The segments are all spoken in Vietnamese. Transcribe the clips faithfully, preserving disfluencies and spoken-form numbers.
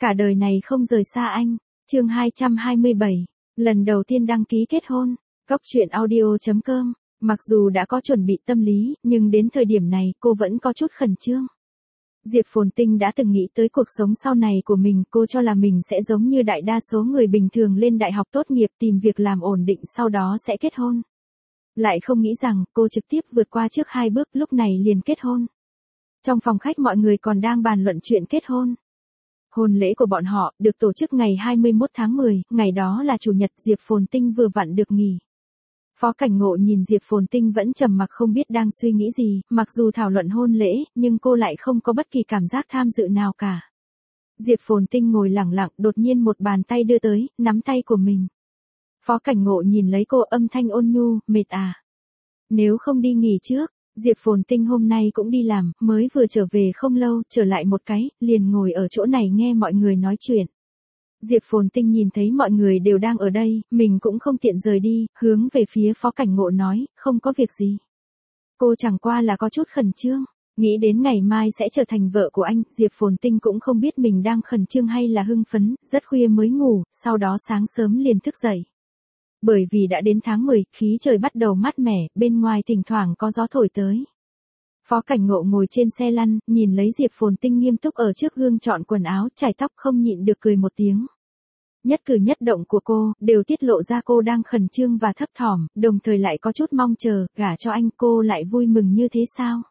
Cả đời này không rời xa anh. Chương hai trăm hai mươi bảy. Lần đầu tiên đăng ký kết hôn. Cốc truyện audio chấm com. Mặc dù đã có chuẩn bị tâm lý, nhưng đến thời điểm này cô vẫn có chút khẩn trương. Diệp Phồn Tinh đã từng nghĩ tới cuộc sống sau này của mình, cô cho là mình sẽ giống như đại đa số người bình thường lên đại học tốt nghiệp tìm việc làm ổn định sau đó sẽ kết hôn. Lại không nghĩ rằng cô trực tiếp vượt qua trước hai bước lúc này liền kết hôn. Trong phòng khách mọi người còn đang bàn luận chuyện kết hôn. Hôn lễ của bọn họ được tổ chức ngày hai mươi mốt tháng mười, ngày đó là chủ nhật, Diệp Phồn Tinh vừa vặn được nghỉ. Phó Cảnh Ngộ nhìn Diệp Phồn Tinh vẫn trầm mặc không biết đang suy nghĩ gì, mặc dù thảo luận hôn lễ, nhưng cô lại không có bất kỳ cảm giác tham dự nào cả. Diệp Phồn Tinh ngồi lặng lặng, đột nhiên một bàn tay đưa tới, nắm tay của mình. Phó Cảnh Ngộ nhìn lấy cô, âm thanh ôn nhu, mệt à? Nếu không đi nghỉ trước. Diệp Phồn Tinh hôm nay cũng đi làm, mới vừa trở về không lâu, trở lại một cái, liền ngồi ở chỗ này nghe mọi người nói chuyện. Diệp Phồn Tinh nhìn thấy mọi người đều đang ở đây, mình cũng không tiện rời đi, hướng về phía Phó Cảnh Ngộ nói, không có việc gì. Cô chẳng qua là có chút khẩn trương, nghĩ đến ngày mai sẽ trở thành vợ của anh, Diệp Phồn Tinh cũng không biết mình đang khẩn trương hay là hưng phấn, rất khuya mới ngủ, sau đó sáng sớm liền thức dậy. Bởi vì đã đến tháng mười, khí trời bắt đầu mát mẻ, bên ngoài thỉnh thoảng có gió thổi tới. Phó Cảnh Ngộ ngồi trên xe lăn, nhìn lấy Diệp Phồn Tinh nghiêm túc ở trước gương chọn quần áo, chải tóc, không nhịn được cười một tiếng. Nhất cử nhất động của cô, đều tiết lộ ra cô đang khẩn trương và thấp thỏm, đồng thời lại có chút mong chờ, gả cho anh, cô lại vui mừng như thế sao?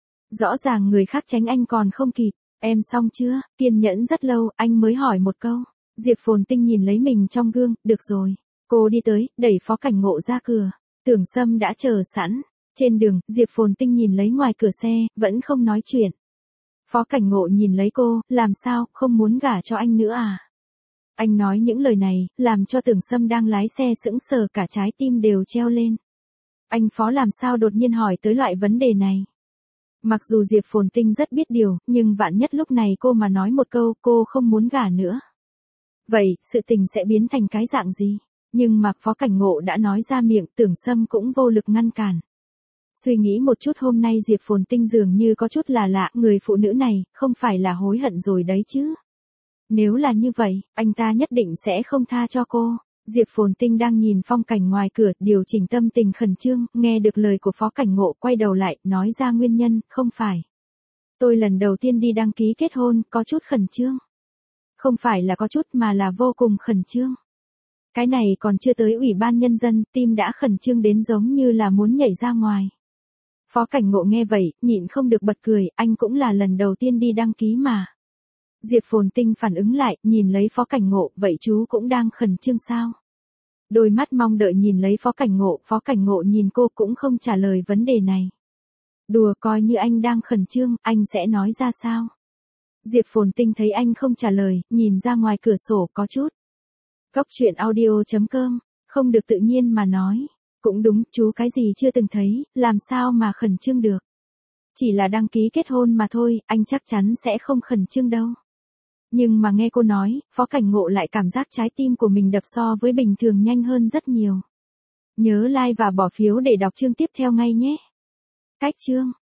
Rõ ràng người khác tránh anh còn không kịp, em xong chưa? Kiên nhẫn rất lâu, anh mới hỏi một câu. Diệp Phồn Tinh nhìn lấy mình trong gương, được rồi. Cô đi tới, đẩy Phó Cảnh Ngộ ra cửa. Tưởng Sâm đã chờ sẵn. Trên đường, Diệp Phồn Tinh nhìn lấy ngoài cửa xe, vẫn không nói chuyện. Phó Cảnh Ngộ nhìn lấy cô, làm sao, không muốn gả cho anh nữa à? Anh nói những lời này, làm cho Tưởng Sâm đang lái xe sững sờ, cả trái tim đều treo lên. Anh Phó làm sao đột nhiên hỏi tới loại vấn đề này? Mặc dù Diệp Phồn Tinh rất biết điều, nhưng vạn nhất lúc này cô mà nói một câu, cô không muốn gả nữa. Vậy, sự tình sẽ biến thành cái dạng gì? Nhưng mà Phó Cảnh Ngộ đã nói ra miệng, Tưởng Sâm cũng vô lực ngăn cản. Suy nghĩ một chút, hôm nay Diệp Phồn Tinh dường như có chút là lạ, người phụ nữ này, không phải là hối hận rồi đấy chứ. Nếu là như vậy, anh ta nhất định sẽ không tha cho cô. Diệp Phồn Tinh đang nhìn phong cảnh ngoài cửa, điều chỉnh tâm tình khẩn trương, nghe được lời của Phó Cảnh Ngộ, quay đầu lại, nói ra nguyên nhân, không phải. Tôi lần đầu tiên đi đăng ký kết hôn, có chút khẩn trương. Không phải là có chút mà là vô cùng khẩn trương. Cái này còn chưa tới ủy ban nhân dân, tim đã khẩn trương đến giống như là muốn nhảy ra ngoài. Phó Cảnh Ngộ nghe vậy, nhịn không được bật cười, anh cũng là lần đầu tiên đi đăng ký mà. Diệp Phồn Tinh phản ứng lại, nhìn lấy Phó Cảnh Ngộ, vậy chú cũng đang khẩn trương sao? Đôi mắt mong đợi nhìn lấy Phó Cảnh Ngộ, Phó Cảnh Ngộ nhìn cô cũng không trả lời vấn đề này. Đùa, coi như anh đang khẩn trương, anh sẽ nói ra sao? Diệp Phồn Tinh thấy anh không trả lời, nhìn ra ngoài cửa sổ có chút. Cốc truyện audio chấm com, không được tự nhiên mà nói. Cũng đúng, chú cái gì chưa từng thấy, làm sao mà khẩn trương được. Chỉ là đăng ký kết hôn mà thôi, anh chắc chắn sẽ không khẩn trương đâu. Nhưng mà nghe cô nói, Phó Cảnh Ngộ lại cảm giác trái tim của mình đập so với bình thường nhanh hơn rất nhiều. Nhớ like và bỏ phiếu để đọc chương tiếp theo ngay nhé. Cách chương.